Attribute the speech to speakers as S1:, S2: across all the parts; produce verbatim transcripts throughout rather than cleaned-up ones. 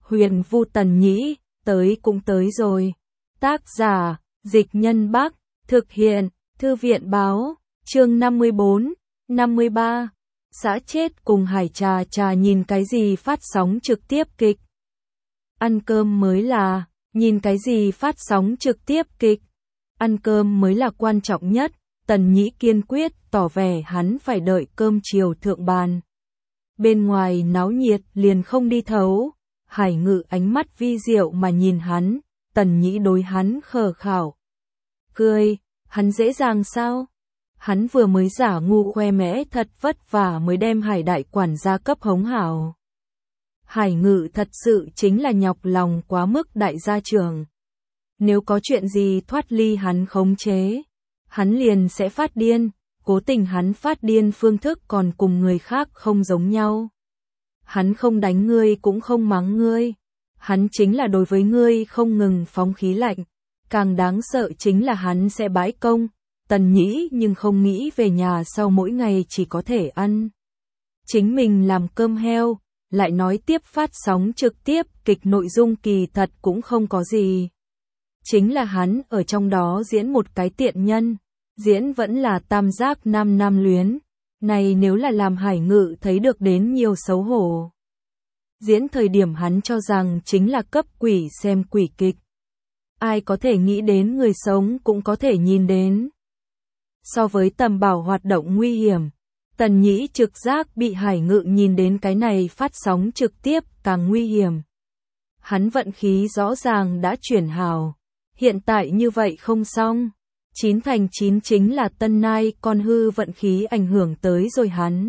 S1: Huyền Vu Tần Nhĩ, tới cũng tới rồi. Tác giả, Dịch Nhân Bắc, thực hiện, Thư viện Báo, chương năm mươi bốn, năm mươi ba. Xã chết cùng Hải Trà Trà nhìn cái gì phát sóng trực tiếp kịch. Ăn cơm mới là, nhìn cái gì phát sóng trực tiếp kịch. Ăn cơm mới là quan trọng nhất, Tần Nhĩ kiên quyết tỏ vẻ hắn phải đợi cơm chiều thượng bàn. Bên ngoài náo nhiệt liền không đi thấu. Hải Ngự ánh mắt vi diệu mà nhìn hắn, Tần Nhĩ đối hắn khờ khảo. Cười, hắn dễ dàng sao? Hắn vừa mới giả ngu khoe mẽ thật vất vả mới đem Hải đại quản gia cấp hống hảo. Hải Ngự thật sự chính là nhọc lòng quá mức đại gia trưởng. Nếu có chuyện gì thoát ly hắn khống chế, hắn liền sẽ phát điên, cố tình hắn phát điên phương thức còn cùng người khác không giống nhau. Hắn không đánh ngươi cũng không mắng ngươi, hắn chính là đối với ngươi không ngừng phóng khí lạnh, càng đáng sợ chính là hắn sẽ bãi công. Tần Nhĩ nhưng không nghĩ về nhà sau mỗi ngày chỉ có thể ăn chính mình làm cơm heo, lại nói tiếp phát sóng trực tiếp kịch nội dung kỳ thật cũng không có gì. Chính là hắn ở trong đó diễn một cái tiện nhân, diễn vẫn là tam giác nam nam luyến, này nếu là làm Hải Ngự thấy được đến nhiều xấu hổ. Diễn thời điểm hắn cho rằng chính là cấp quỷ xem quỷ kịch. Ai có thể nghĩ đến người sống cũng có thể nhìn đến. So với Tầm Bảo hoạt động nguy hiểm, Tần Nhĩ trực giác bị Hải Ngự nhìn đến cái này phát sóng trực tiếp càng nguy hiểm. Hắn vận khí rõ ràng đã chuyển hào, hiện tại như vậy không xong. Chín thành chín chính là Tân Nai con hư vận khí ảnh hưởng tới rồi hắn.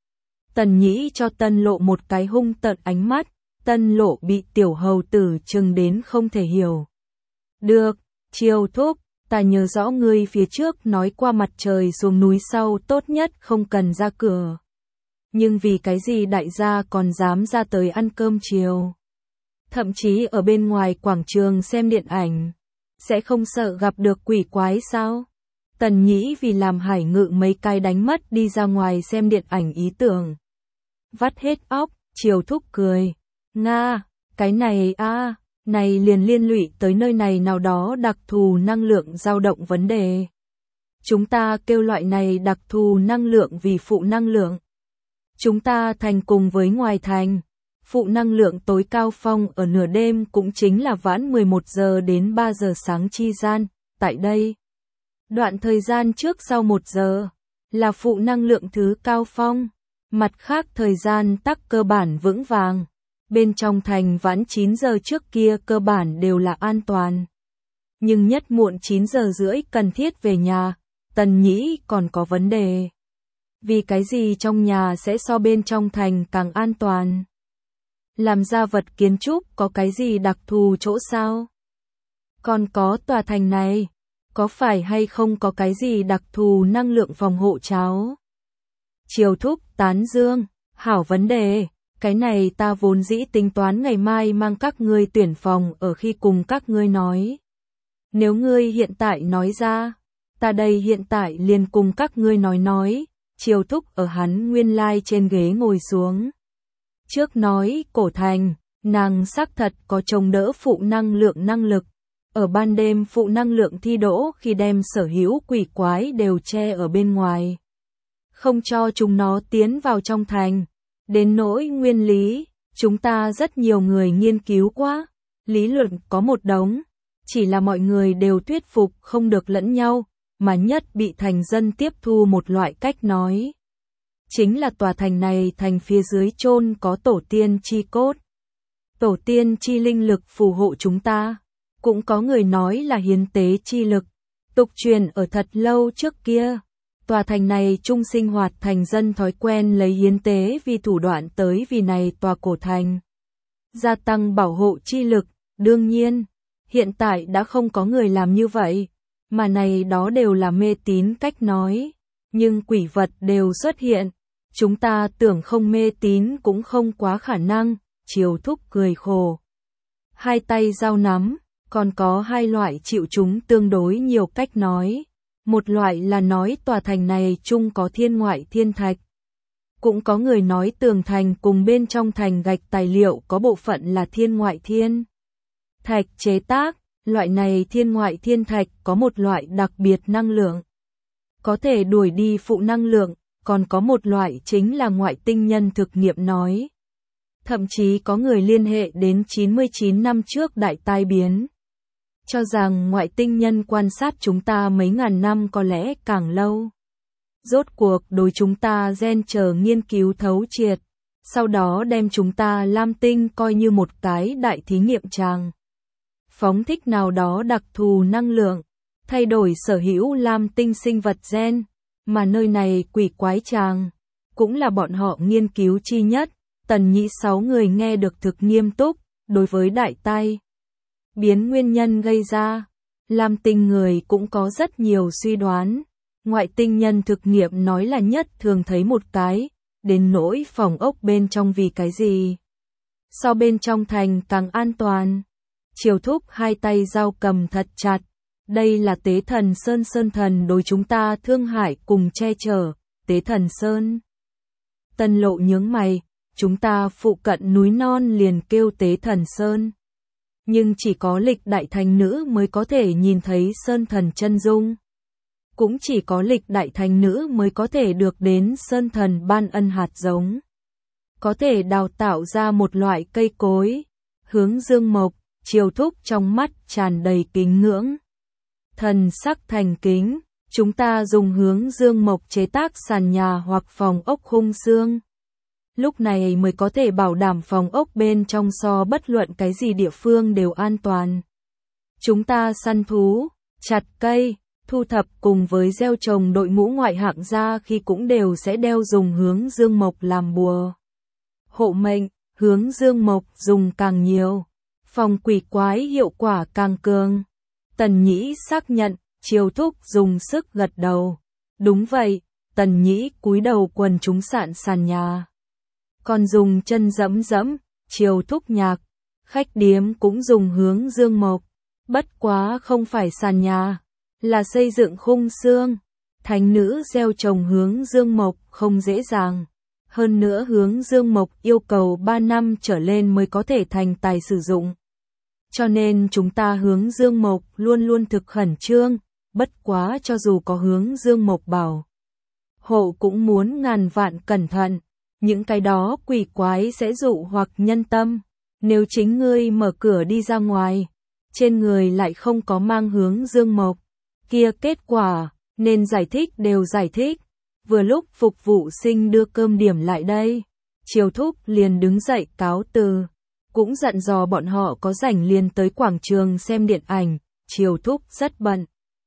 S1: Tần Nhĩ cho Tân Lộ một cái hung tợn ánh mắt, Tân Lộ bị tiểu hầu tử chừng đến không thể hiểu. Được, Triều thúc, ta nhớ rõ ngươi phía trước nói qua mặt trời xuống núi sau tốt nhất không cần ra cửa. Nhưng vì cái gì đại gia còn dám ra tới ăn cơm chiều? Thậm chí ở bên ngoài quảng trường xem điện ảnh, sẽ không sợ gặp được quỷ quái sao? Tần Nhĩ vì làm Hải Ngự mấy cái đánh mất đi ra ngoài xem điện ảnh ý tưởng. Vắt hết óc, Triều thúc cười. Nga, cái này a, à, này liền liên lụy tới nơi này nào đó đặc thù năng lượng dao động vấn đề. Chúng ta kêu loại này đặc thù năng lượng vì phụ năng lượng. Chúng ta thành cùng với ngoài thành. Phụ năng lượng tối cao phong ở nửa đêm cũng chính là vãn mười một giờ đến ba giờ sáng chi gian, tại đây. Đoạn thời gian trước sau một giờ, là phụ năng lượng thứ cao phong, mặt khác thời gian tắc cơ bản vững vàng. Bên trong thành vãn chín giờ trước kia cơ bản đều là an toàn. Nhưng nhất muộn chín giờ rưỡi cần thiết về nhà, Tần Nhĩ còn có vấn đề. Vì cái gì trong nhà sẽ so bên trong thành càng an toàn? Làm ra vật kiến trúc có cái gì đặc thù chỗ sao? Còn có tòa thành này, có phải hay không có cái gì đặc thù năng lượng phòng hộ cháo? Triều thúc tán dương, hảo vấn đề, cái này ta vốn dĩ tính toán ngày mai mang các ngươi tuyển phòng ở khi cùng các ngươi nói. Nếu ngươi hiện tại nói ra, ta đây hiện tại liền cùng các ngươi nói nói. Triều thúc ở hắn nguyên lai trên ghế ngồi xuống. Trước nói cổ thành, nàng xác thật có chống đỡ phụ năng lượng năng lực. Ở ban đêm phụ năng lượng thi đỗ khi đem sở hữu quỷ quái đều che ở bên ngoài. Không cho chúng nó tiến vào trong thành. Đến nỗi nguyên lý, chúng ta rất nhiều người nghiên cứu quá. Lý luận có một đống, chỉ là mọi người đều thuyết phục không được lẫn nhau, mà nhất bị thành dân tiếp thu một loại cách nói. Chính là tòa thành này thành phía dưới chôn có tổ tiên chi cốt. Tổ tiên chi linh lực phù hộ chúng ta. Cũng có người nói là hiến tế chi lực. Tục truyền ở thật lâu trước kia. Tòa thành này chung sinh hoạt thành dân thói quen lấy hiến tế vì thủ đoạn tới vì này tòa cổ thành. Gia tăng bảo hộ chi lực, đương nhiên. Hiện tại đã không có người làm như vậy. Mà này đó đều là mê tín cách nói. Nhưng quỷ vật đều xuất hiện. Chúng ta tưởng không mê tín cũng không quá khả năng. Triều thúc cười khổ. Hai tay giao nắm, còn có hai loại chịu chúng tương đối nhiều cách nói. Một loại là nói tòa thành này chung có thiên ngoại thiên thạch. Cũng có người nói tường thành cùng bên trong thành gạch tài liệu có bộ phận là thiên ngoại thiên thạch chế tác, loại này thiên ngoại thiên thạch có một loại đặc biệt năng lượng, có thể đuổi đi phụ năng lượng, còn có một loại chính là ngoại tinh nhân thực nghiệm nói. Thậm chí có người liên hệ đến chín mươi chín năm trước đại tai biến, cho rằng ngoại tinh nhân quan sát chúng ta mấy ngàn năm có lẽ càng lâu. Rốt cuộc đối chúng ta gen chờ nghiên cứu thấu triệt, sau đó đem chúng ta Lam Tinh coi như một cái đại thí nghiệm tràng. Phóng thích nào đó đặc thù năng lượng, thay đổi sở hữu Lam Tinh sinh vật gen, mà nơi này quỷ quái tràng, cũng là bọn họ nghiên cứu chi nhất. Tần Nhĩ sáu người nghe được thực nghiêm túc, đối với đại tai biến nguyên nhân gây ra, Lam Tinh người cũng có rất nhiều suy đoán. Ngoại tinh nhân thực nghiệm nói là nhất thường thấy một cái, đến nỗi phòng ốc bên trong vì cái gì. So bên trong thành càng an toàn. Triều Thúc hai tay dao cầm thật chặt. Đây là Tế Thần Sơn, Sơn Thần đối chúng ta thương hại cùng che chở. Tế Thần Sơn. Tân Lộ nhướng mày, chúng ta phụ cận núi non liền kêu Tế Thần Sơn. Nhưng chỉ có lịch đại thành nữ mới có thể nhìn thấy Sơn Thần chân dung. Cũng chỉ có lịch đại thành nữ mới có thể được đến Sơn Thần ban ân hạt giống. Có thể đào tạo ra một loại cây cối. Hướng Dương Mộc, Triều Thúc trong mắt tràn đầy kính ngưỡng. Thần sắc thành kính, chúng ta dùng Hướng Dương Mộc chế tác sàn nhà hoặc phòng ốc khung xương. Lúc này mới có thể bảo đảm phòng ốc bên trong so bất luận cái gì địa phương đều an toàn. Chúng ta săn thú, chặt cây, thu thập cùng với gieo trồng đội ngũ ngoại hạng ra khi cũng đều sẽ đeo dùng Hướng Dương Mộc làm bùa. Hộ mệnh, Hướng Dương Mộc dùng càng nhiều, phòng quỷ quái hiệu quả càng cường. Tần Nhĩ xác nhận, Triều Thúc dùng sức gật đầu. Đúng vậy, Tần Nhĩ cúi đầu quần chúng sạn sàn nhà. Còn dùng chân dẫm dẫm, Triều Thúc nhạc. Khách điếm cũng dùng Hướng Dương Mộc. Bất quá không phải sàn nhà, là xây dựng khung xương. Thánh nữ gieo trồng Hướng Dương Mộc không dễ dàng. Hơn nữa Hướng Dương Mộc yêu cầu ba năm trở lên mới có thể thành tài sử dụng. Cho nên chúng ta Hướng Dương Mộc luôn luôn thực khẩn trương, bất quá cho dù có Hướng Dương Mộc bảo hộ cũng muốn ngàn vạn cẩn thận, những cái đó quỷ quái sẽ dụ hoặc nhân tâm, nếu chính ngươi mở cửa đi ra ngoài, trên người lại không có mang Hướng Dương Mộc, kia kết quả, nên giải thích đều giải thích. Vừa lúc phục vụ sinh đưa cơm điểm lại đây, Triều Thúc liền đứng dậy cáo từ. Cũng dặn dò bọn họ có rảnh liền tới quảng trường xem điện ảnh, Triều Thúc rất bận.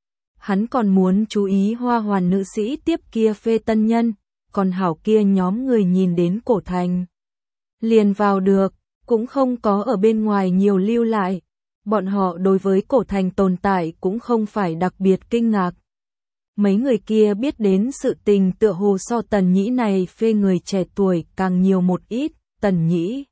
S1: Hắn còn muốn chú ý hoa hoàn nữ sĩ tiếp kia phê tân nhân, còn hảo kia nhóm người nhìn đến cổ thành. Liền vào được, cũng không có ở bên ngoài nhiều lưu lại. Bọn họ đối với cổ thành tồn tại cũng không phải đặc biệt kinh ngạc. Mấy người kia biết đến sự tình tựa hồ so Tần Nhĩ này phê người trẻ tuổi càng nhiều một ít, Tần Nhĩ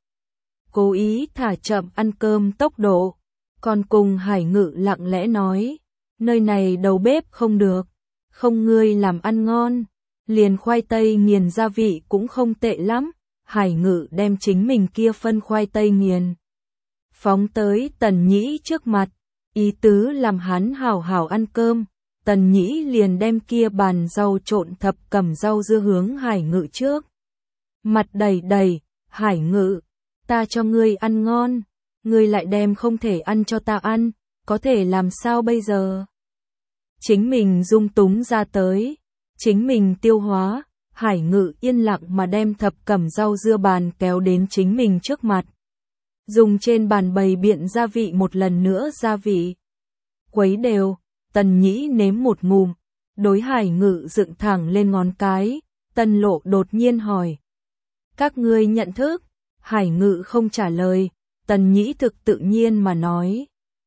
S1: cố ý thả chậm ăn cơm tốc độ, còn cùng Hải Ngự lặng lẽ nói, nơi này đầu bếp không được, không ngươi làm ăn ngon, liền khoai tây nghiền gia vị cũng không tệ lắm. Hải Ngự đem chính mình kia phân khoai tây nghiền phóng tới Tần Nhĩ trước mặt, ý tứ làm hắn hảo hảo ăn cơm. Tần Nhĩ liền đem kia bàn rau trộn thập cẩm rau dưa hướng Hải Ngự trước mặt đầy đầy. Hải Ngự, ta cho ngươi ăn ngon, ngươi lại đem không thể ăn cho ta ăn, có thể làm sao bây giờ? Chính mình dung túng ra tới, chính mình tiêu hóa. Hải Ngự yên lặng mà đem thập cẩm rau dưa bàn kéo đến chính mình trước mặt, dùng trên bàn bày biện gia vị một lần nữa gia vị quấy đều. Tần Nhĩ nếm một ngụm, đối Hải Ngự dựng thẳng lên ngón cái. Tần Lộ đột nhiên hỏi, các ngươi nhận thức? Hải Ngự không trả lời. Tần Nhĩ thực tự nhiên mà nói,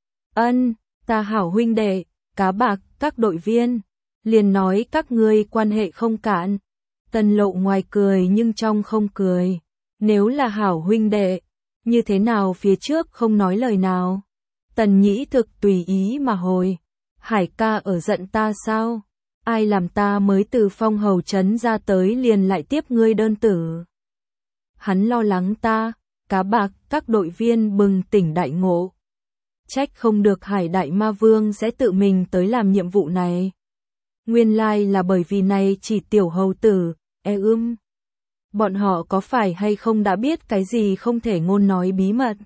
S1: ân, ta hảo huynh đệ, cá bạc, các đội viên, liền nói các ngươi quan hệ không cạn. Tần Lộ ngoài cười nhưng trong không cười, nếu là hảo huynh đệ, như thế nào phía trước không nói lời nào? Tần Nhĩ thực tùy ý mà hồi, Hải ca ở giận ta sao? ai làm ta mới từ Phong Hầu trấn ra tới liền lại tiếp ngươi đơn tử. Hắn lo lắng ta, cá bạc, các đội viên bừng tỉnh đại ngộ. Trách không được Hải Đại Ma Vương sẽ tự mình tới làm nhiệm vụ này. Nguyên lai là bởi vì này chỉ tiểu hầu tử, e ưm. Bọn họ có phải hay không đã biết cái gì không thể ngôn nói bí mật.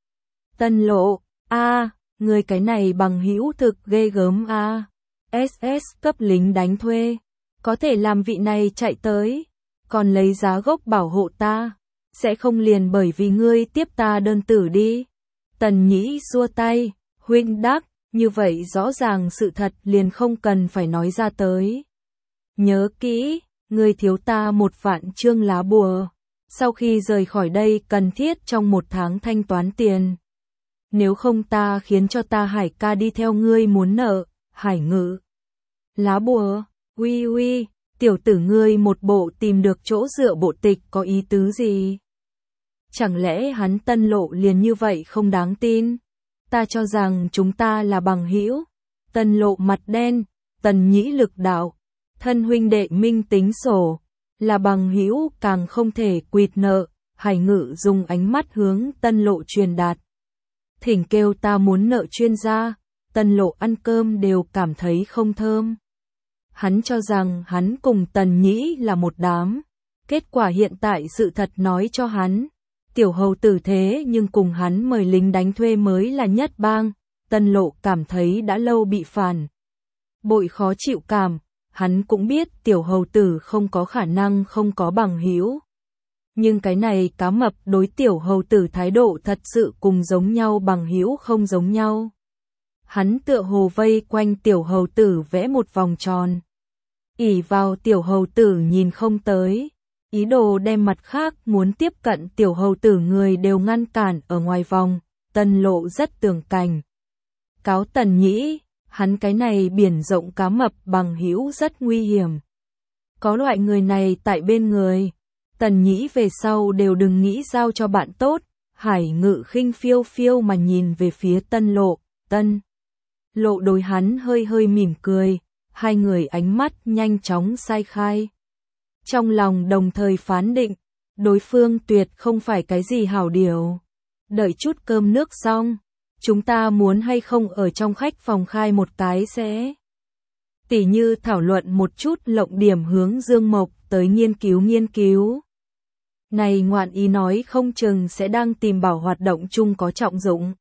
S1: Tân Lộ, a, người cái này bằng hữu thực ghê gớm a. ét ét cấp lính đánh thuê, có thể làm vị này chạy tới, còn lấy giá gốc bảo hộ ta, sẽ không liền bởi vì ngươi tiếp ta đơn tử đi. Tần Nhĩ xua tay, huynh đắc, như vậy rõ ràng sự thật liền không cần phải nói ra tới. Nhớ kỹ, ngươi thiếu ta một vạn chương lá bùa, sau khi rời khỏi đây cần thiết trong một tháng thanh toán tiền. Nếu không ta khiến cho ta Hải ca đi theo ngươi muốn nợ. Hải Ngự. Lá bùa, uy uy, tiểu tử ngươi một bộ tìm được chỗ dựa bộ tịch có ý tứ gì? Chẳng lẽ hắn Tân Lộ liền như vậy không đáng tin? Ta cho rằng chúng ta là bằng hữu. Tân Lộ mặt đen, Tần Nhĩ lực đạo, thân huynh đệ minh tính sổ, là bằng hữu càng không thể quỵt nợ. Hải Ngự dùng ánh mắt hướng Tân Lộ truyền đạt. Thỉnh kêu ta muốn nợ chuyên gia. Tân Lộ ăn cơm đều cảm thấy không thơm. Hắn cho rằng hắn cùng Tần Nhĩ là một đám. Kết quả hiện tại sự thật nói cho hắn. Tiểu hầu tử thế nhưng cùng hắn mời lính đánh thuê mới là nhất bang. Tân Lộ cảm thấy đã lâu bị phản bội khó chịu cảm. Hắn cũng biết tiểu hầu tử không có khả năng không có bằng hữu. Nhưng cái này cá mập đối tiểu hầu tử thái độ thật sự cùng giống nhau bằng hữu không giống nhau. Hắn tựa hồ vây quanh tiểu hầu tử vẽ một vòng tròn. ỷ vào tiểu hầu tử nhìn không tới. Ý đồ đem mặt khác muốn tiếp cận tiểu hầu tử người đều ngăn cản ở ngoài vòng. Tân Lộ rất tường cảnh. Cáo Tần Nhĩ, hắn cái này biển rộng cá mập bằng hữu rất nguy hiểm. Có loại người này tại bên người. Tần Nhĩ về sau đều đừng nghĩ giao cho bạn tốt. Hải Ngự khinh phiêu phiêu mà nhìn về phía Tân Lộ. Tân Lộ đối hắn hơi hơi mỉm cười, hai người ánh mắt nhanh chóng sai khai. Trong lòng đồng thời phán định, đối phương tuyệt không phải cái gì hảo điều. Đợi chút cơm nước xong, chúng ta muốn hay không ở trong khách phòng khai một cái sẽ. Tỉ như thảo luận một chút lộng điểm hướng Dương Mộc tới nghiên cứu nghiên cứu. Này ngoạn ý nói không chừng sẽ đang tìm bảo hoạt động chung có trọng dụng.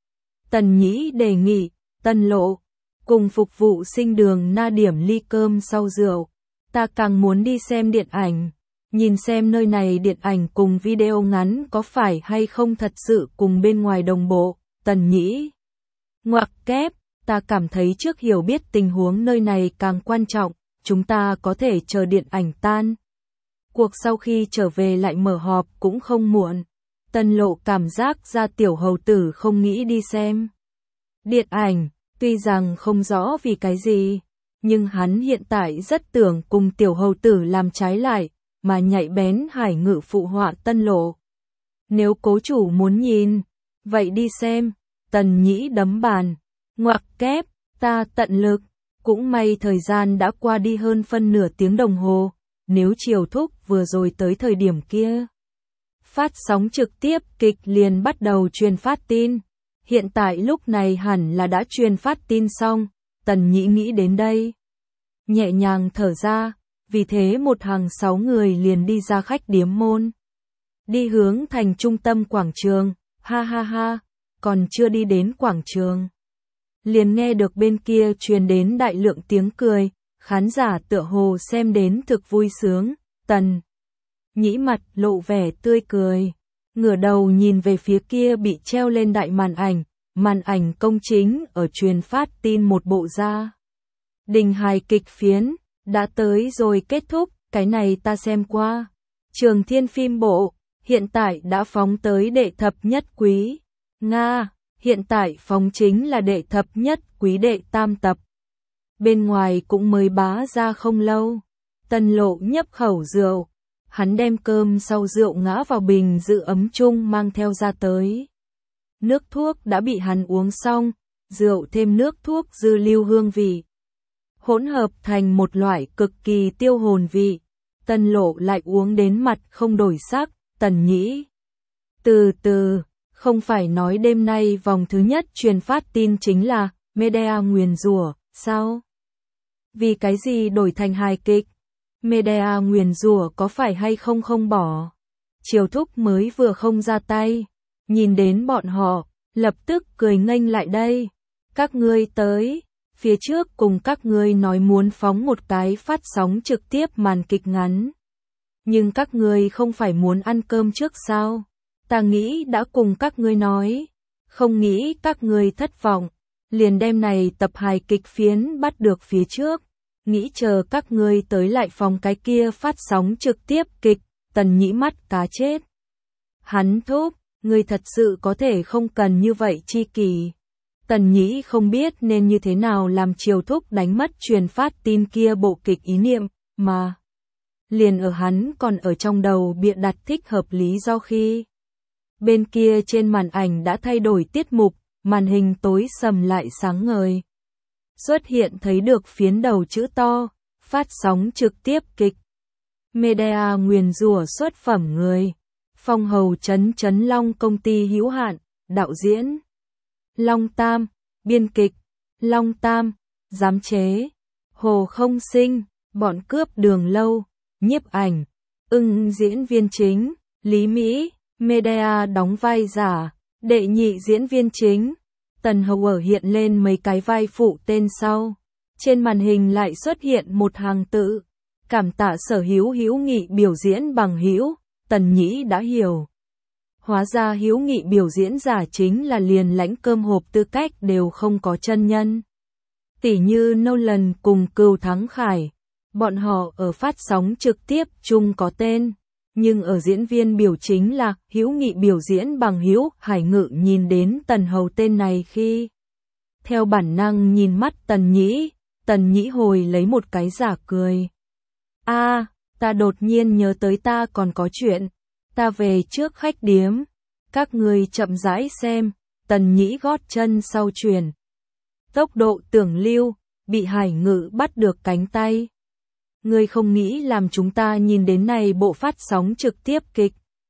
S1: Tần Nhĩ đề nghị. Tân Lộ, cùng phục vụ sinh đường na điểm ly cơm sau rượu, ta càng muốn đi xem điện ảnh, nhìn xem nơi này điện ảnh cùng video ngắn có phải hay không thật sự cùng bên ngoài đồng bộ. Tần Nhĩ, ngoặc kép, ta cảm thấy trước hiểu biết tình huống nơi này càng quan trọng, chúng ta có thể chờ điện ảnh tan. Cuộc sau khi trở về lại mở họp cũng không muộn. Tân Lộ cảm giác ra tiểu hầu tử không nghĩ đi xem điện ảnh. Tuy rằng không rõ vì cái gì, nhưng hắn hiện tại rất tưởng cùng tiểu hầu tử làm trái lại, mà nhạy bén Hải Ngự phụ họa Tân Lộ. Nếu cố chủ muốn nhìn, vậy đi xem. Tần Nhĩ đấm bàn, ngoặc kép, ta tận lực, cũng may thời gian đã qua đi hơn phân nửa tiếng đồng hồ, nếu Triều Thúc vừa rồi tới thời điểm kia. Phát sóng trực tiếp kịch liền bắt đầu truyền phát tin. Hiện tại lúc này hẳn là đã truyền phát tin xong, Tần Nhĩ nghĩ đến đây. Nhẹ nhàng thở ra, vì thế một hàng sáu người liền đi ra khách điếm môn. Đi hướng thành trung tâm quảng trường, ha ha ha, còn chưa đi đến quảng trường. Liền nghe được bên kia truyền đến đại lượng tiếng cười, khán giả tựa hồ xem đến thực vui sướng, Tần Nhĩ mặt lộ vẻ tươi cười. Ngửa đầu nhìn về phía kia bị treo lên đại màn ảnh, màn ảnh công chính ở truyền phát tin một bộ ra. Đình hài kịch phiến, đã tới rồi kết thúc, cái này ta xem qua. Trường Thiên phim bộ, hiện tại đã phóng tới đệ thập nhất quý. Nga, hiện tại phóng chính là đệ thập nhất quý đệ tam tập. Bên ngoài cũng mới bá ra không lâu. Tân Lộ nhấp khẩu rượu. Hắn đem cơm sau rượu ngã vào bình giữ ấm chung mang theo ra tới. Nước thuốc đã bị hắn uống xong, rượu thêm nước thuốc dư lưu hương vị. hỗn hợp thành một loại cực kỳ tiêu hồn vị. Tần Lộ lại uống đến mặt không đổi sắc, Tần Nhĩ. Từ từ, không phải nói đêm nay vòng thứ nhất truyền phát tin chính là Medea nguyền rủa, sao? Vì cái gì đổi thành hài kịch? Medea nguyền rủa có phải hay không không bỏ? Triều Thúc mới vừa không ra tay, nhìn đến bọn họ, lập tức cười nghênh lại đây. Các ngươi tới, phía trước cùng các ngươi nói muốn phóng một cái phát sóng trực tiếp màn kịch ngắn. Nhưng các ngươi không phải muốn ăn cơm trước sao? Ta nghĩ đã cùng các ngươi nói, không nghĩ các ngươi thất vọng, liền đem này tập hài kịch phiến bắt được phía trước, nghĩ chờ các ngươi tới lại phòng cái kia phát sóng trực tiếp kịch. Tần Nhĩ mắt cá chết. Hắn thúc, ngươi thật sự có thể không cần như vậy chi kỳ. Tần Nhĩ không biết nên như thế nào làm Triều Thúc đánh mất truyền phát tin kia bộ kịch ý niệm, mà liền ở hắn còn ở trong đầu bịa đặt thích hợp lý do khi bên kia trên màn ảnh đã thay đổi tiết mục, màn hình tối sầm lại sáng ngời. Xuất hiện thấy được phiến đầu chữ to, phát sóng trực tiếp kịch. Medea nguyền rủa xuất phẩm người. Phong Hầu Trấn Trấn Long công ty hữu hạn, đạo diễn Long Tam, biên kịch Long Tam, giám chế Hồ Không Sinh, bọn cướp Đường Lâu, nhiếp ảnh ưng diễn viên chính Lý Mỹ, Medea đóng vai giả, đệ nhị diễn viên chính Tần Hầu ở hiện lên mấy cái vai phụ tên sau. Trên màn hình lại xuất hiện một hàng tự. Cảm tạ Sở Hữu hữu nghị biểu diễn bằng hữu. Tần Nhĩ đã hiểu. Hóa ra hữu nghị biểu diễn giả chính là liền lãnh cơm hộp tư cách đều không có chân nhân. Tỉ như Nolan cùng Cừu Thắng Khải. Bọn họ ở phát sóng trực tiếp chung có tên. Nhưng ở diễn viên biểu chính là hữu nghị biểu diễn bằng hữu. Hải Ngự nhìn đến Tần Hầu tên này khi theo bản năng nhìn mắt Tần Nhĩ. Tần Nhĩ hồi lấy một cái giả cười. A, à, ta đột nhiên nhớ tới ta còn có chuyện. Ta về trước khách điếm. Các người chậm rãi xem. Tần Nhĩ gót chân sau chuyển. Tốc độ tưởng lưu, bị Hải Ngự bắt được cánh tay. Ngươi không nghĩ làm chúng ta nhìn đến này bộ phát sóng trực tiếp kịch.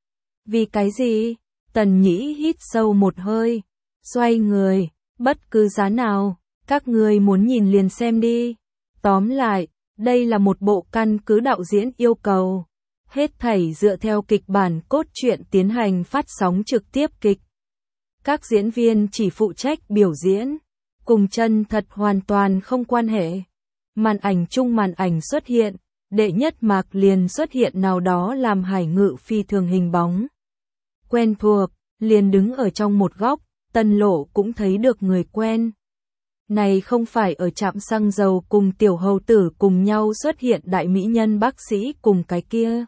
S1: Vì cái gì? Tần Nhĩ hít sâu một hơi. Xoay người, bất cứ giá nào, các người muốn nhìn liền xem đi. Tóm lại, đây là một bộ căn cứ đạo diễn yêu cầu. Hết thảy dựa theo kịch bản cốt truyện tiến hành phát sóng trực tiếp kịch. Các diễn viên chỉ phụ trách biểu diễn, cùng chân thật hoàn toàn không quan hệ. Màn ảnh chung màn ảnh xuất hiện, đệ nhất mạc liền xuất hiện nào đó làm Hải Ngự phi thường hình bóng. Quen thuộc, liền đứng ở trong một góc, Tần Lộ cũng thấy được người quen. Này không phải ở trạm xăng dầu cùng tiểu hầu tử cùng nhau xuất hiện đại mỹ nhân bác sĩ cùng cái kia.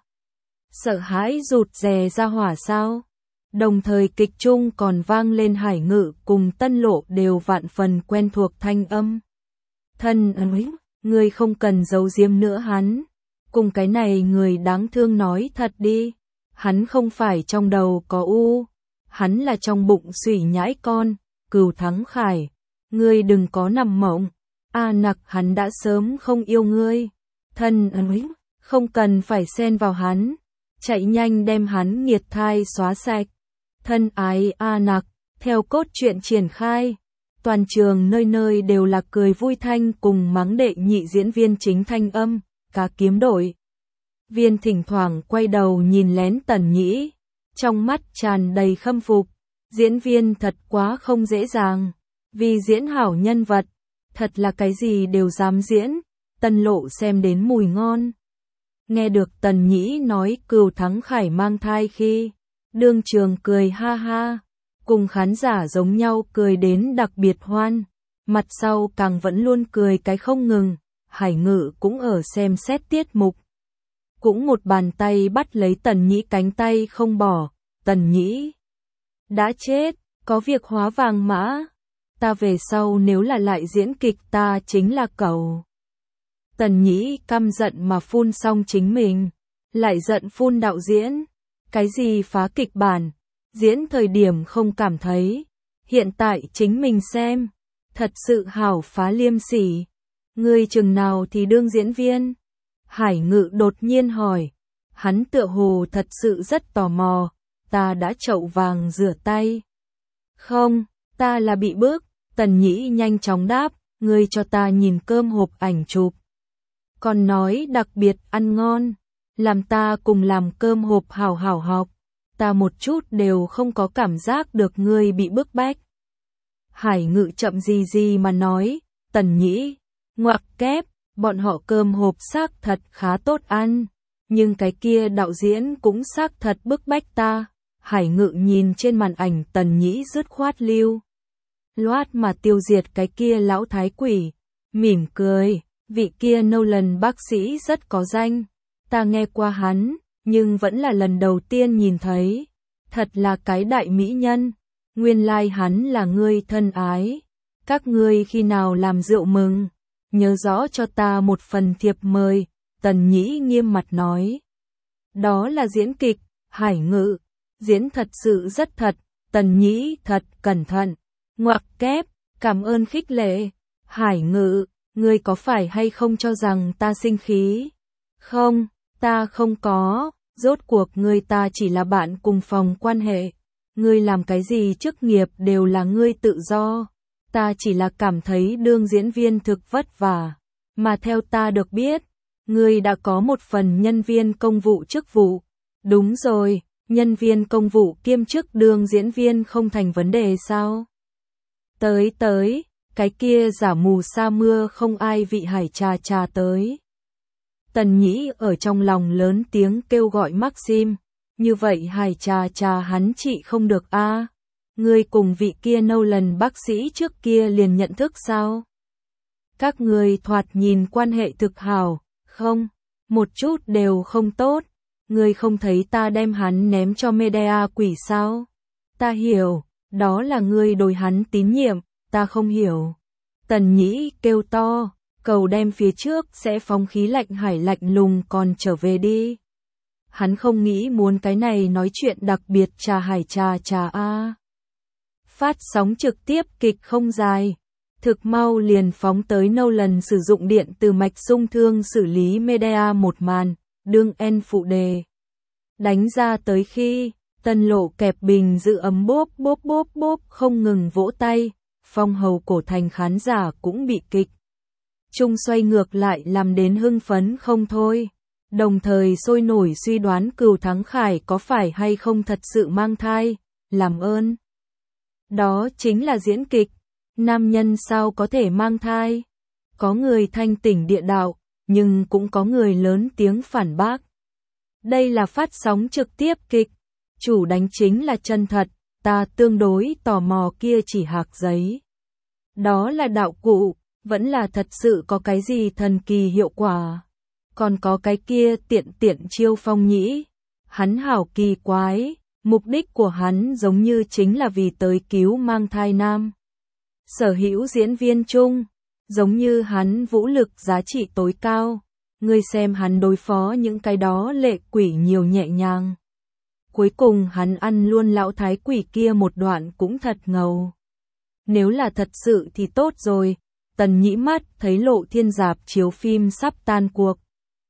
S1: Sợ hãi rụt rè ra hỏa sao? Đồng thời kịch chung còn vang lên Hải Ngự cùng Tân Lộ đều vạn phần quen thuộc thanh âm. Thân ơi, người không cần giấu giếm nữa hắn. Cùng cái này người đáng thương nói thật đi. Hắn không phải trong đầu có u. Hắn là trong bụng sủy nhãi con, Cừu Thắng Khải. Ngươi đừng có nằm mộng. A nặc hắn đã sớm không yêu ngươi. Thân ơi, không cần phải xen vào hắn. Chạy nhanh đem hắn nghiệt thai xóa sạch. Thân ái A nặc, theo cốt truyện triển khai. Toàn trường nơi nơi đều là cười vui thanh cùng mắng đệ nhị diễn viên chính thanh âm, cá kiếm đội. Viên thỉnh thoảng quay đầu nhìn lén Tần Nhĩ, trong mắt tràn đầy khâm phục. Diễn viên thật quá không dễ dàng, vì diễn hảo nhân vật, thật là cái gì đều dám diễn. Tần Lộ xem đến mùi ngon. Nghe được Tần Nhĩ nói Cừu Thắng Khải mang thai khi, đương trường cười ha ha, cùng khán giả giống nhau cười đến đặc biệt hoan, mặt sau càng vẫn luôn cười cái không ngừng. Hải Ngự cũng ở xem xét tiết mục, cũng một bàn tay bắt lấy Tần Nhĩ cánh tay không bỏ. Tần Nhĩ đã chết, có việc hóa vàng mã. Ta về sau nếu là lại diễn kịch ta chính là cẩu. Tần Nhĩ căm giận mà phun xong chính mình, lại giận phun đạo diễn. Cái gì phá kịch bản, diễn thời điểm không cảm thấy, hiện tại chính mình xem, thật sự hảo phá liêm sỉ. Ngươi chừng nào thì đương diễn viên? Hải Ngự đột nhiên hỏi. Hắn tựa hồ thật sự rất tò mò. Ta đã chậu vàng rửa tay. Không, ta là bị bức. Tần Nhĩ nhanh chóng đáp. Ngươi cho ta nhìn cơm hộp ảnh chụp. Còn nói đặc biệt ăn ngon. Làm ta cùng làm cơm hộp hảo hảo học. Ta một chút đều không có cảm giác được ngươi bị bức bách. Hải Ngự chậm gì gì mà nói. Tần Nhĩ, ngoặc kép, bọn họ cơm hộp xác thật khá tốt ăn. Nhưng cái kia đạo diễn cũng xác thật bức bách ta. Hải Ngự nhìn trên màn ảnh Tần Nhĩ dứt khoát lưu loát mà tiêu diệt cái kia lão thái quỷ. Mỉm cười, vị kia Nolan bác sĩ rất có danh. Ta nghe qua hắn, nhưng vẫn là lần đầu tiên nhìn thấy. Thật là cái đại mỹ nhân. Nguyên lai hắn là ngươi thân ái. Các ngươi khi nào làm rượu mừng, nhớ rõ cho ta một phần thiệp mời. Tần Nhĩ nghiêm mặt nói. Đó là diễn kịch. Hải Ngự, diễn thật sự rất thật. Tần Nhĩ thật cẩn thận. Ngoặc kép, cảm ơn khích lệ. Hải Ngự, ngươi có phải hay không cho rằng ta sinh khí? Không, ta không có. Rốt cuộc ngươi ta chỉ là bạn cùng phòng quan hệ. Ngươi làm cái gì chức nghiệp đều là ngươi tự do. Ta chỉ là cảm thấy đương diễn viên thực vất vả. Mà theo ta được biết, ngươi đã có một phần nhân viên công vụ chức vụ. Đúng rồi, nhân viên công vụ kiêm chức đương diễn viên không thành vấn đề sao? Tới tới, cái kia giả mù sa mưa không ai vị Hải trà trà tới. Tần Nhĩ ở trong lòng lớn tiếng kêu gọi Maxim. Như vậy Hải trà trà hắn trị không được a à? Ngươi cùng vị kia Nolan bác sĩ trước kia liền nhận thức sao? Các ngươi thoạt nhìn quan hệ thực hảo, không? Một chút đều không tốt. Ngươi không thấy ta đem hắn ném cho Medea quỷ sao? Ta hiểu, đó là ngươi đối hắn tín nhiệm, ta không hiểu. Tần Nhĩ kêu to, cầu đem phía trước sẽ phóng khí lạnh hải lạnh lùng còn trở về đi. Hắn không nghĩ muốn cái này nói chuyện đặc biệt trà hải trà trà a. Phát sóng trực tiếp kịch không dài. Thực mau liền phóng tới Nolan sử dụng điện từ mạch sung thương xử lý Medea một màn, đương en phụ đề. Đánh ra tới khi, Tân Lộ kẹp bình giữ ấm bốp bốp bốp bốp không ngừng vỗ tay, phong hầu cổ thành khán giả cũng bị kịch. Trung xoay ngược lại làm đến hưng phấn không thôi. Đồng thời sôi nổi suy đoán Cửu Thắng Khải có phải hay không thật sự mang thai, làm ơn. Đó chính là diễn kịch. Nam nhân sao có thể mang thai? Có người thanh tỉnh địa đạo, nhưng cũng có người lớn tiếng phản bác. Đây là phát sóng trực tiếp kịch. Chủ đánh chính là chân thật, ta tương đối tò mò kia chỉ hạc giấy. Đó là đạo cụ, vẫn là thật sự có cái gì thần kỳ hiệu quả. Còn có cái kia tiện tiện chiêu phong nhĩ. Hắn hảo kỳ quái, mục đích của hắn giống như chính là vì tới cứu mang thai nam. Sở hữu diễn viên chung, giống như hắn vũ lực giá trị tối cao. Ngươi xem hắn đối phó những cái đó lệ quỷ nhiều nhẹ nhàng. Cuối cùng hắn ăn luôn lão thái quỷ kia một đoạn cũng thật ngầu. Nếu là thật sự thì tốt rồi. Tần Nhĩ mắt thấy Lộ Thiên dạp chiếu phim sắp tan cuộc.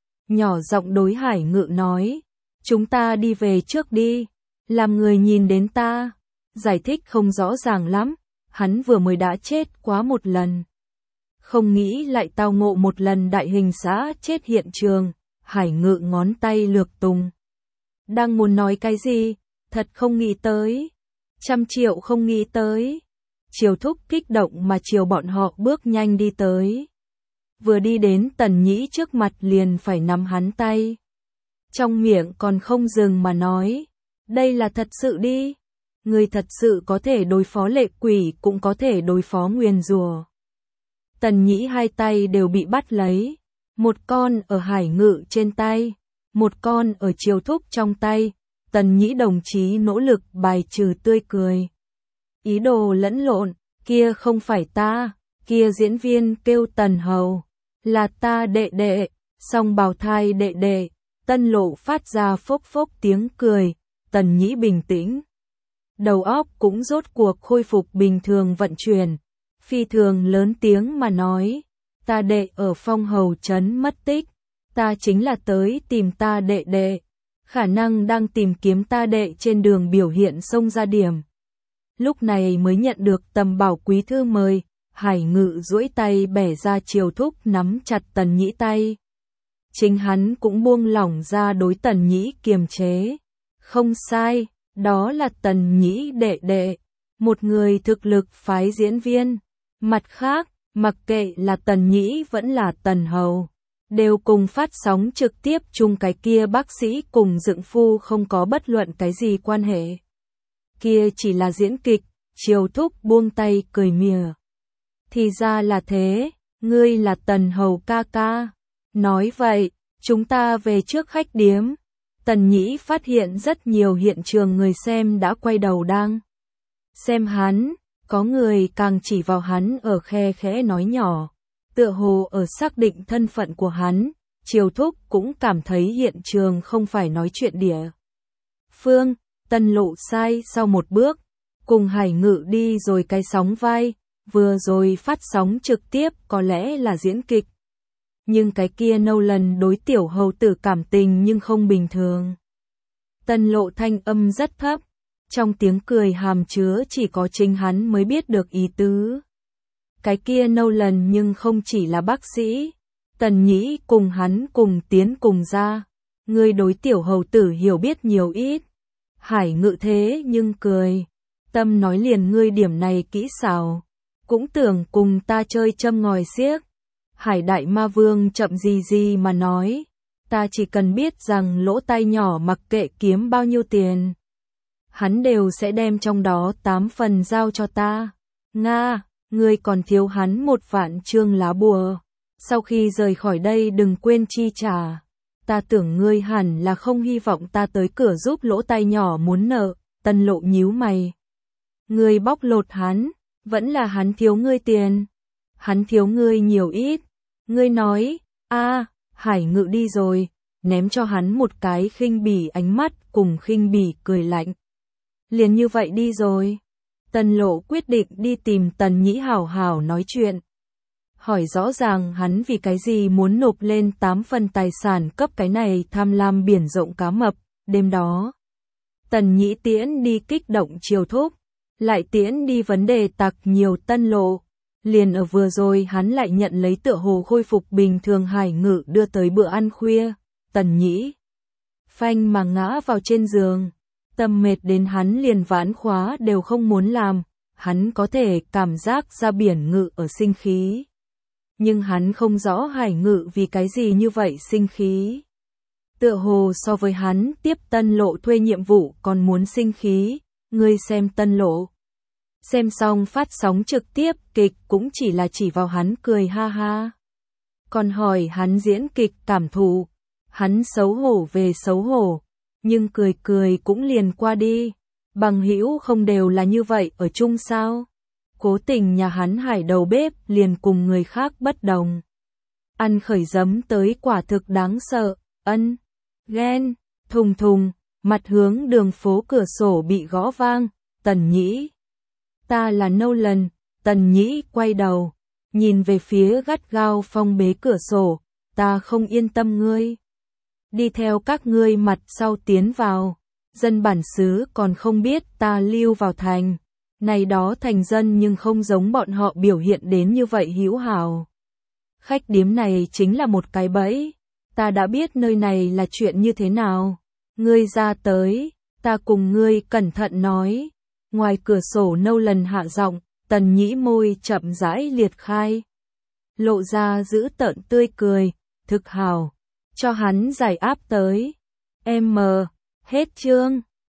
S1: Nhỏ giọng đối Hải Ngự nói. Chúng ta đi về trước đi. Làm người nhìn đến ta. Giải thích không rõ ràng lắm. Hắn vừa mới đã chết quá một lần. Không nghĩ lại tao ngộ một lần đại hình xã chết hiện trường. Hải Ngự ngón tay lược tùng. Đang muốn nói cái gì? Thật không nghĩ tới. Trăm triệu không nghĩ tới. Triều Thúc kích động mà chiều bọn họ bước nhanh đi tới. Vừa đi đến Tần Nhĩ trước mặt liền phải nắm hắn tay. Trong miệng còn không dừng mà nói. Đây là thật sự đi. Người thật sự có thể đối phó lệ quỷ cũng có thể đối phó nguyền rủa. Tần Nhĩ hai tay đều bị bắt lấy. Một con ở Hải Ngự trên tay. Một con ở Triều Thúc trong tay. Tần Nhĩ đồng chí nỗ lực bài trừ tươi cười. Ý đồ lẫn lộn, kia không phải ta, kia diễn viên kêu Tần Hầu. Là ta đệ đệ, song bào thai đệ đệ. Tân Lộ phát ra phốc phốc tiếng cười. Tần Nhĩ bình tĩnh. Đầu óc cũng rốt cuộc khôi phục bình thường vận chuyển. Phi thường lớn tiếng mà nói. ta đệ ở Phong Hầu trấn mất tích, ta chính là tới tìm ta đệ đệ, khả năng đang tìm kiếm ta đệ trên đường biểu hiện xông ra điểm. Lúc này mới nhận được Tầm Bảo quý thư mời, Hải Ngự duỗi tay bẻ ra Triều Thúc nắm chặt Tần Nhĩ tay. Chính hắn cũng buông lỏng ra đối Tần Nhĩ kiềm chế. Không sai, đó là Tần Nhĩ đệ đệ, một người thực lực phái diễn viên. Mặt khác, mặc kệ là Tần Nhĩ vẫn là Tần Hầu, đều cùng phát sóng trực tiếp chung cái kia bác sĩ cùng Dượng Phu không có bất luận cái gì quan hệ. Kia chỉ là diễn kịch, Triều Thúc buông tay cười mỉa. Thì ra là thế, ngươi là Tần Hầu ca ca. Nói vậy, chúng ta về trước khách điếm. Tần Nhĩ phát hiện rất nhiều hiện trường người xem đã quay đầu đang xem hắn, có người càng chỉ vào hắn ở khe khẽ nói nhỏ, tựa hồ ở xác định thân phận của hắn. Triều Thúc cũng cảm thấy hiện trường không phải nói chuyện địa phương. Tân Lộ sai sau một bước, cùng Hải Ngự đi rồi cái sóng vai, vừa rồi phát sóng trực tiếp có lẽ là diễn kịch. Nhưng cái kia Nolan đối tiểu hầu tử cảm tình nhưng không bình thường. Tân Lộ thanh âm rất thấp, trong tiếng cười hàm chứa chỉ có chính hắn mới biết được ý tứ. Cái kia Nolan nhưng không chỉ là bác sĩ, Tần Nhĩ cùng hắn cùng tiến cùng ra, ngươi đối tiểu hầu tử hiểu biết nhiều ít. Hải Ngự thế nhưng cười, tâm nói liền ngươi điểm này kỹ xảo, cũng tưởng cùng ta chơi châm ngòi xiếc. Hải Đại Ma Vương chậm gì gì mà nói, ta chỉ cần biết rằng lỗ tai nhỏ mặc kệ kiếm bao nhiêu tiền, hắn đều sẽ đem trong đó tám phần giao cho ta. Nga, ngươi còn thiếu hắn một vạn chương lá bùa, sau khi rời khỏi đây đừng quên chi trả. Ta tưởng ngươi hẳn là không hy vọng ta tới cửa giúp lỗ tai nhỏ muốn nợ. Tân Lộ nhíu mày. Ngươi bóc lột hắn, vẫn là hắn thiếu ngươi tiền. Hắn thiếu ngươi nhiều ít. Ngươi nói, a, Hải Ngự đi rồi, ném cho hắn một cái khinh bỉ ánh mắt cùng khinh bỉ cười lạnh. Liền như vậy đi rồi. Tân Lộ quyết định đi tìm Tần Nhĩ hảo hảo nói chuyện. Hỏi rõ ràng hắn vì cái gì muốn nộp lên tám phần tài sản cấp cái này tham lam biển rộng cá mập. Đêm đó, Tần Nhĩ tiễn đi kích động Triều Thúc, lại tiễn đi vấn đề tặc nhiều Tân Lộ. Liền ở vừa rồi hắn lại nhận lấy tựa hồ khôi phục bình thường Hải Ngự đưa tới bữa ăn khuya. Tần Nhĩ phanh mà ngã vào trên giường, tâm mệt đến hắn liền vãn khóa đều không muốn làm. Hắn có thể cảm giác ra biển Ngự ở sinh khí, nhưng hắn không rõ Hải Ngự vì cái gì như vậy sinh khí. Tựa hồ so với hắn tiếp Tân Lộ thuê nhiệm vụ còn muốn sinh khí. Ngươi xem Tân Lộ xem xong phát sóng trực tiếp kịch cũng chỉ là chỉ vào hắn cười ha ha. Còn hỏi hắn diễn kịch cảm thụ, hắn xấu hổ về xấu hổ, nhưng cười cười cũng liền qua đi. Bằng hữu không đều là như vậy ở chung sao? Cố tình nhà hắn Hải đầu bếp liền cùng người khác bất đồng. Ăn khởi giấm tới quả thực đáng sợ, ân, ghen, thùng thùng, mặt hướng đường phố cửa sổ bị gõ vang. Tần Nhĩ, ta là Nolan. Tần Nhĩ quay đầu, nhìn về phía gắt gao phong bế cửa sổ, ta không yên tâm ngươi. Đi theo các ngươi mặt sau tiến vào, dân bản xứ còn không biết ta lưu vào thành. Này đó thành dân nhưng không giống bọn họ biểu hiện đến như vậy hữu hảo. Khách điếm này chính là một cái bẫy, ta đã biết nơi này là chuyện như thế nào. Ngươi ra tới, ta cùng ngươi cẩn thận nói. Ngoài cửa sổ Nolan hạ giọng, Tần Nhĩ môi chậm rãi liệt khai, lộ ra giữ tợn tươi cười, thực hào, cho hắn giải áp tới. Em mờ, hết chương.